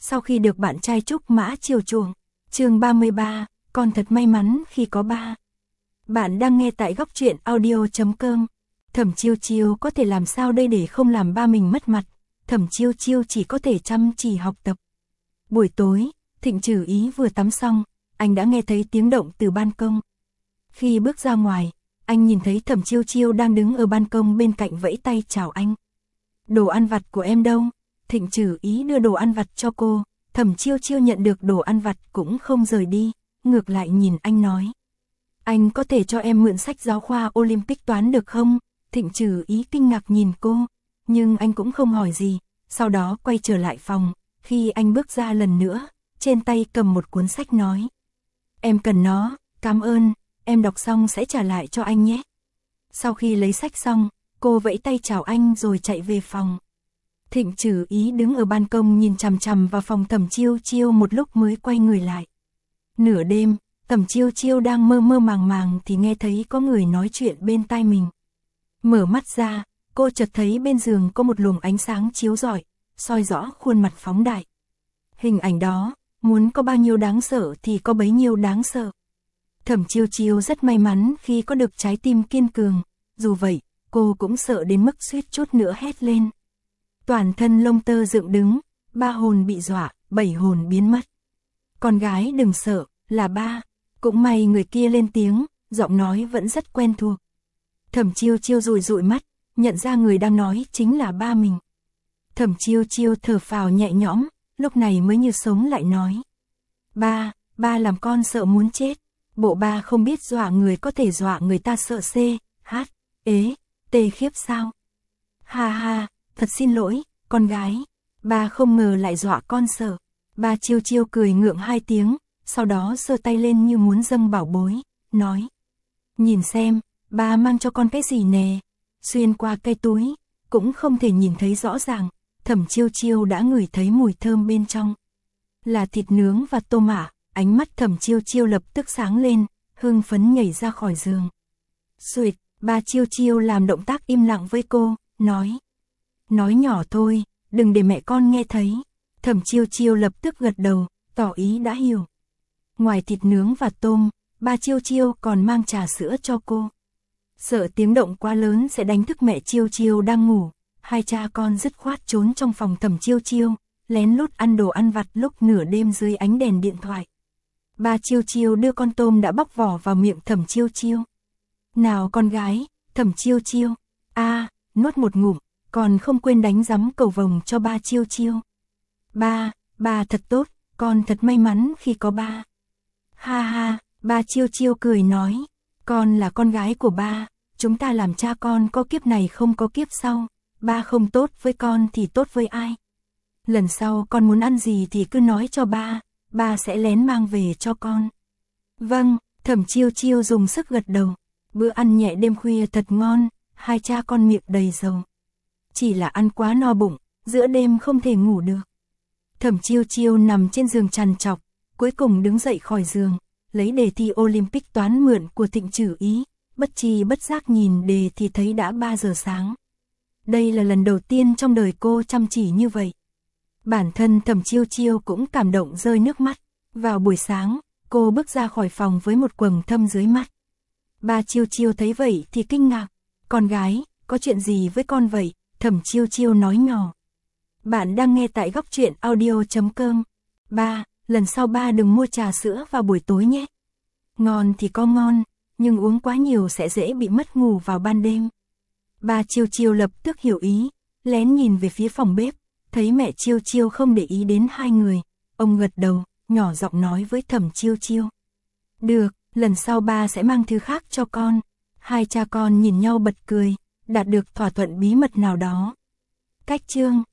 sau khi được bạn trai Trúc Mã chiều chuộng. Chương 33, con thật may mắn khi có ba. Bạn đang nghe tại góc truyện audio.com. Thẩm Chiêu Chiêu có thể làm sao đây để không làm ba mình mất mặt. Thẩm Chiêu Chiêu chỉ có thể chăm chỉ học tập. Buổi tối, Thịnh Trử Ý vừa tắm xong, anh đã nghe thấy tiếng động từ ban công. Khi bước ra ngoài, anh nhìn thấy Thẩm Chiêu Chiêu đang đứng ở ban công bên cạnh vẫy tay chào anh. Đồ ăn vặt của em đâu? Thịnh Trử Ý đưa đồ ăn vặt cho cô. Thẩm Chiêu Chiêu nhận được đồ ăn vặt cũng không rời đi, ngược lại nhìn anh nói. Anh có thể cho em mượn sách giáo khoa Olympic toán được không? Thịnh Trử Ý kinh ngạc nhìn cô, nhưng anh cũng không hỏi gì, sau đó quay trở lại phòng. Khi anh bước ra lần nữa, trên tay cầm một cuốn sách nói. Em cần nó, cảm ơn, em đọc xong sẽ trả lại cho anh nhé. Sau khi lấy sách xong, cô vẫy tay chào anh rồi chạy về phòng. Thịnh Trử Ý đứng ở ban công nhìn chằm chằm vào phòng Thẩm Chiêu Chiêu một lúc mới quay người lại. Nửa đêm, Thẩm Chiêu Chiêu đang mơ mơ màng màng thì nghe thấy có người nói chuyện bên tai mình. Mở mắt ra, cô chợt thấy bên giường có một luồng ánh sáng chiếu rọi, soi rõ khuôn mặt phóng đại. Hình ảnh đó, muốn có bao nhiêu đáng sợ thì có bấy nhiêu đáng sợ. Thẩm Chiêu Chiêu rất may mắn khi có được trái tim kiên cường, dù vậy, cô cũng sợ đến mức suýt chút nữa hét lên. Toàn thân lông tơ dựng đứng, 3 hồn bị dọa, 7 hồn biến mất. Con gái đừng sợ, là ba. Cũng may người kia lên tiếng, giọng nói vẫn rất quen thuộc. Thẩm Chiêu Chiêu dụi dụi mắt, nhận ra người đang nói chính là ba mình. Thẩm Chiêu Chiêu thở phào nhẹ nhõm, lúc này mới như sống lại nói. Ba làm con sợ muốn chết. Bộ ba không biết dọa người có thể dọa người ta sợ tê khiếp sao? Ha ha, thật xin lỗi, con gái. Ba không ngờ lại dọa con sợ. Ba Chiêu Chiêu cười ngượng 2 tiếng, sau đó giơ tay lên như muốn dâng bảo bối, nói. Nhìn xem, ba mang cho con cái gì nè. Xuyên qua cây túi, cũng không thể nhìn thấy rõ ràng, Thẩm Chiêu Chiêu đã ngửi thấy mùi thơm bên trong. Là thịt nướng và tôm ạ. Ánh mắt Thẩm Chiêu Chiêu lập tức sáng lên, hưng phấn nhảy ra khỏi giường. Xuỵt, ba Chiêu Chiêu làm động tác im lặng với cô, nói. Nói nhỏ thôi, đừng để mẹ con nghe thấy. Thẩm Chiêu Chiêu lập tức gật đầu, tỏ ý đã hiểu. Ngoài thịt nướng và tôm, ba Chiêu Chiêu còn mang trà sữa cho cô. Sợ tiếng động quá lớn sẽ đánh thức mẹ Chiêu Chiêu đang ngủ, hai cha con dứt khoát trốn trong phòng Thẩm Chiêu Chiêu, lén lút ăn đồ ăn vặt lúc nửa đêm dưới ánh đèn điện thoại. Ba Chiêu Chiêu đưa con tôm đã bóc vỏ vào miệng Thẩm Chiêu Chiêu. Nào con gái, Thẩm Chiêu Chiêu. Nuốt một ngụm, còn không quên đánh giấm cầu vồng cho ba Chiêu Chiêu. Ba thật tốt, con thật may mắn khi có ba. Ha ha, ba Chiêu Chiêu cười nói. Con là con gái của ba, chúng ta làm cha con có kiếp này không có kiếp sau. Ba không tốt với con thì tốt với ai? Lần sau con muốn ăn gì thì cứ nói cho ba sẽ lén mang về cho con. Vâng, Thẩm Chiêu Chiêu dùng sức gật đầu. Bữa ăn nhẹ đêm khuya thật ngon, hai cha con miệng đầy dầu. Chỉ là ăn quá no bụng, giữa đêm không thể ngủ được. Thẩm Chiêu Chiêu nằm trên giường trằn trọc, cuối cùng đứng dậy khỏi giường, lấy đề thi Olympic toán mượn của Thịnh Trử Ý, bất tri bất giác nhìn đề thì thấy đã 3 giờ sáng. Đây là lần đầu tiên trong đời cô chăm chỉ như vậy. Bản thân Thẩm Chiêu Chiêu cũng cảm động rơi nước mắt. Vào buổi sáng, cô bước ra khỏi phòng với một quầng thâm dưới mắt. Ba Chiêu Chiêu thấy vậy thì kinh ngạc. Con gái, có chuyện gì với con vậy? Thẩm Chiêu Chiêu nói nhỏ. Bạn đang nghe tại góc truyện audio.com. Ba, lần sau ba đừng mua trà sữa vào buổi tối nhé. Ngon thì có ngon, nhưng uống quá nhiều sẽ dễ bị mất ngủ vào ban đêm. Ba Chiêu Chiêu lập tức hiểu ý, lén nhìn về phía phòng bếp. Thấy mẹ Chiêu Chiêu không để ý đến hai người, ông gật đầu, nhỏ giọng nói với Thẩm Chiêu Chiêu. Được, lần sau ba sẽ mang thứ khác cho con. Hai cha con nhìn nhau bật cười, đạt được thỏa thuận bí mật nào đó. Cách chương